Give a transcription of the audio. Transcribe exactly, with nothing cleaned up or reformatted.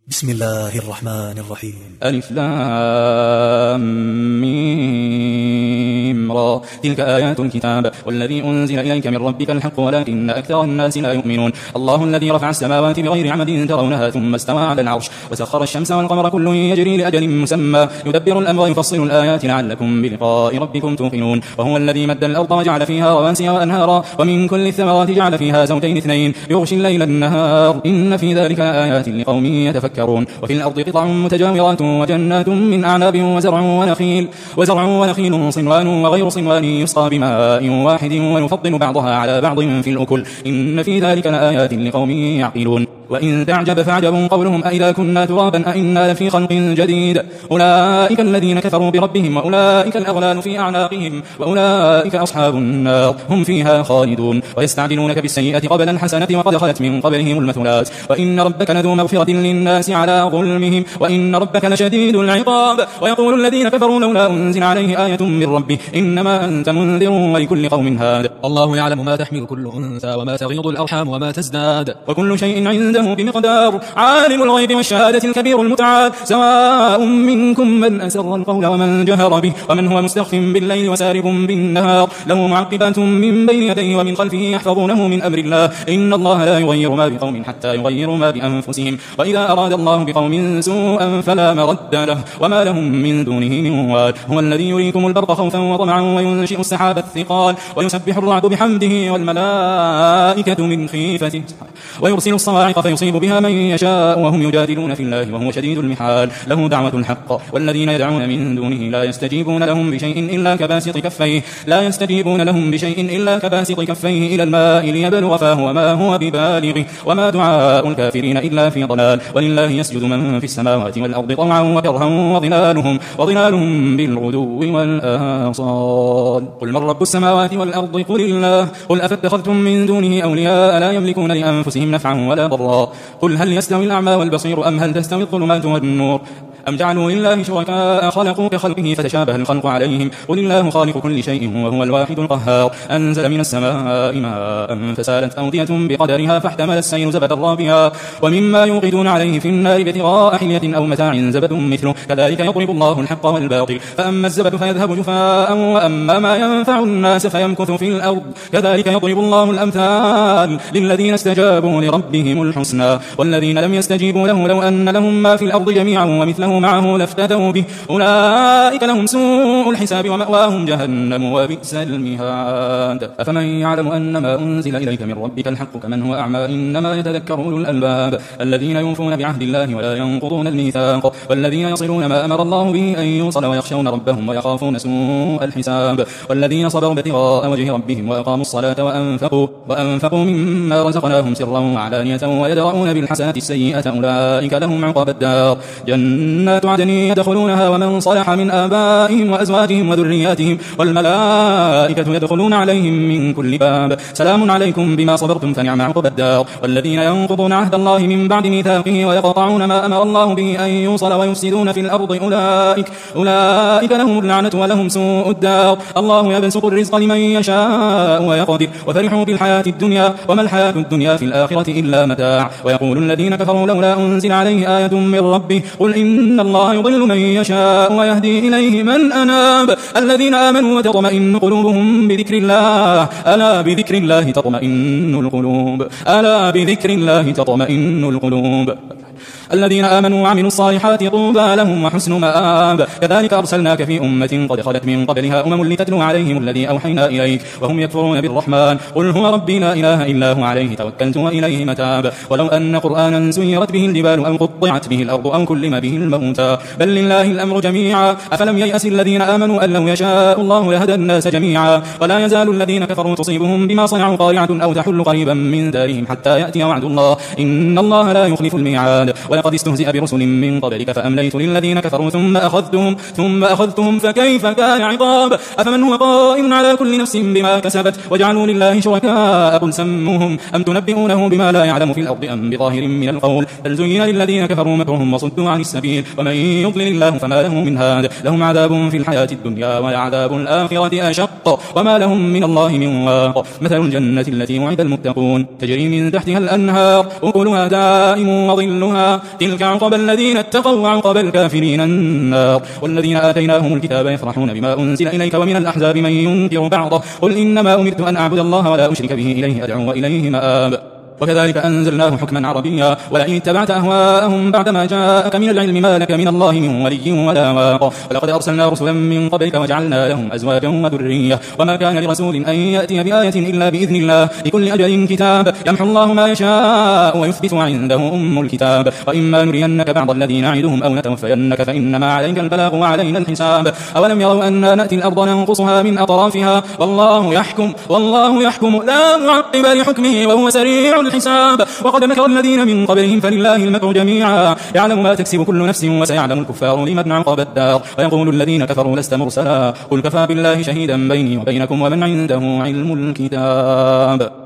بسم الله الرحمن الرحيم. ألف لام ميم را تلك آيات الكتاب والذي أنزل إليك من ربك الحق ولكن أكثر الناس لا يؤمنون. الله الذي رفع السماوات بغير عمد ترونها ثم استوى على العرش وسخر الشمس والقمر كل يجري لأجل مسمى يدبر الأمر يفصل الآيات لعلكم بلقاء ربكم توقنون. وهو الذي مد الأرض وجعل فيها رواسي وأنهارا ومن كل الثمرات جعل فيها زوجين اثنين يغشي الليل النهار إن في ذلك آيات لقوم يتفكرون. وفي الأرض قطع متجاورات وجنات من أعناب وزرع ونخيل وزرع ونخيل صنوان وغير صنوان يسقى بماء واحد ونفضل بعضها على بعض في الأكل إن في ذلك لآيات لقوم يعقلون. وإن تعجب فعجب قولهم أئذا كنا ترابا أئنا لفي خلق جديد أولئك الذين كفروا بربهم وأولئك الأغلال في أعناقهم وأولئك أصحاب النار هم فيها خالدون. ويستعجلونك بالسيئة قبل الحسنة وقد خلت من قبلهم المثلات وإن ربك لذو مغفرة للناس على ظلمهم وإن ربك لشديد العقاب. ويقول الذين كفروا لولا أنزل عليه آية من ربه إنما أنت منذر ولكل قوم هاد. الله يعلم ما تحمل كل أنثى وما تغيض الأرحام وما تزداد وكل شيء عنده بمقدار. عالم الغيب والشهادة الكبير المتعال سواء منكم من أسر القول ومن جهر به ومن هو مستخف بالليل وسارب بالنهار له معقبات من بين يديه ومن خلفه يحفظونه من أمر الله إن الله لا يغير ما بقوم حتى يغيروا ما بأنفسهم وإذا أراد الله بقوم سوءا فلا مرد له وما لهم من دونه من وال. هو الذي يريكم البرق خوفا وطمعا وينشئ السحاب الثقال ويسبح الرعد بحمده والملائكة من خيفته ويرسل الصواعق فيصيب بها من يشاء وهم يجادلون في الله وهو شديد المحال. له دعوة الحق والذين يدعون من دونه لا يستجيبون لهم بشيء إلا كباسط كفيه لا يستجيبون لهم بشيء إلا كباسط كفيه إلى الماء ليبلغ فاه وما هو ببالغه وما دعاء الكافرين إلا في ضلال. ولله يسجد من في السماوات والأرض طوعا وكرها وظلالهم وظلالهم بالغدو والآصال. قل من رب السماوات والأرض قل الله قل أفاتخذتم من دونه أولياء لا يملكون لأنفسهم نفعا ولا ضرا قل هل يستوي الأعمى والبصير أم هل تستوي الظلمات والنور أم جعلوا لله شركاء خلقوا كخلقه فتشابه الخلق عليهم قل الله خالق كل شيء وهو الواحد القهار. أنزل من السماء ماء فسالت أودية بقدرها فاحتمل السيل زبدا رابيا ومما يوقدون عليه في النار ابتغاء حلية أو متاع زبد مثله كذلك يضرب الله الحق والباطل فأما الزبد فيذهب جفاء وأما ما ينفع الناس فيمكث في الأرض كذلك يضرب الله الأمثال للذين استجابوا لربهم الحسنى والذين لم يستجيبوا له لو أن لهم ما في الأرض جميعا ومثله معه لافتدوا به أولئك لهم سوء الحساب ومأواهم جهنم وبئس المهاد. أفمن يعلم أن ما أنزل إليك من ربك الحق كمن هو أعمى إنما يتذكر أولو الألباب الذين يوفون بعهد الله ولا ينقضون الميثاق والذين يصلون ما أمر الله به أن يوصل ويخشون ربهم ويخافون سوء الحساب والذين صبروا ابتغاء وجه ربهم وأقاموا الصلاة وأنفقوا وأنفقوا مما رزقناهم سرا وعلانية ويدرؤون بالحسنة السيئة أولئك لهم عقبى الدار جنات عدن يدخلونها ومن صلح من آبائهم وأزواجهم وذرياتهم والملائكة يدخلون عليهم من كل باب سلام عليكم بما صبرتم فنعم عقبى الدار. والذين ينقضون عهد الله من بعد ميثاقه ويقطعون ما أمر الله به أن يوصل ويفسدون في الأرض أولئك أولئك لهم اللعنة ولهم سوء الدار. الله يبسط الرزق لمن يشاء ويقدر وفرحوا بالحياة الدنيا وما الحياة الدنيا في الآخرة إلا متاع. ويقول الذين كفروا لولا أنزل عليه آية من ربه قل إن الله يضل من يشاء ويهدي إليه من أناب الذين آمنوا وتطمئن قلوبهم بذكر الله ألا بذكر الله تطمئن القلوب ألا بذكر الله تطمئن القلوب الذين آمنوا وعملوا الصالحات طوبى لهم وحسن مآب. كذلك أرسلناك في أمة قد خلت من قبلها أمم لتتلو عليهم الذي أوحينا إليك وهم يكفرون بالرحمن قل هو ربي لا إله إلا هو عليه توكلت وإليه متاب. ولو أن قرآنا سيرت به الجبال أو قطعت به الأرض أو كلم به الموتى بل لله الأمر جميعا أفلم ييأس الذين آمنوا أن لو يشاء الله لهدى الناس جميعا. ولا يزال الذين كفروا تصيبهم بما صنعوا قارعة أو تحل قريبا من دارهم حتى يأتي وعد الله إن الله لا يخلف الميعاد. ولقد استهزئ برسل من قبلك فأمليت للذين كفروا ثم أخذتهم ثم أخذتهم فكيف كان عقاب. أفمن هو قائم على كل نفس بما كسبت وجعلوا لله شركاء قل سموهم أم تنبئونه بما لا يعلم في الأرض أم بظاهر من القول بل زين للذين كفروا مكرهم وصدوا عن السبيل ومن يضلل الله فما له من هاد. لهم عذاب في الحياة الدنيا ولعذاب الآخرة أشق وما لهم من الله من واق. مثل الجنة التي وعد المتقون تجري من تحتها الأنهار أكلها دائم وظلها الحسنى تلك عقبى الذين اتقوا وعقبى الكافرين النار. والذين آتيناهم الكتاب يفرحون بما أنزل إليك ومن الأحزاب من ينكر بعضه قل إنما أمرت أن أعبد الله ولا أشرك به إليه أدعو وإليه مآب. وكذلك أنزلناه حكما عربيا ولئن اتبعت أهواءهم بعدما جاءك من العلم ما لك من الله من ولي ولا واق. ولقد أرسلنا رسلا من قبلك وجعلنا لهم أزواجا وذرية وما كان لرسول أن يأتي بآية إلا بإذن الله لكل أجل كتاب يمحو الله ما يشاء ويثبت عنده أم الكتاب. وإما نرينك بعض الذي نعدهم أو نتوفينك فإنما عليك البلاغ وعلينا الحساب. أولم يروا أنا نأتي الأرض ننقصها من أطرافها والله يحكم والله يحكم لا معقب لحكمه وهو سريع الحساب. وقد مكر الذين من قبلهم فلله المكر جميعا يعلم ما تكسب كل نفس وسيعلم الكفار لمن عقب الدار. ويقول الذين كفروا لست مرسلا قل كفى بالله شهيدا بيني وبينكم ومن عنده علم الكتاب.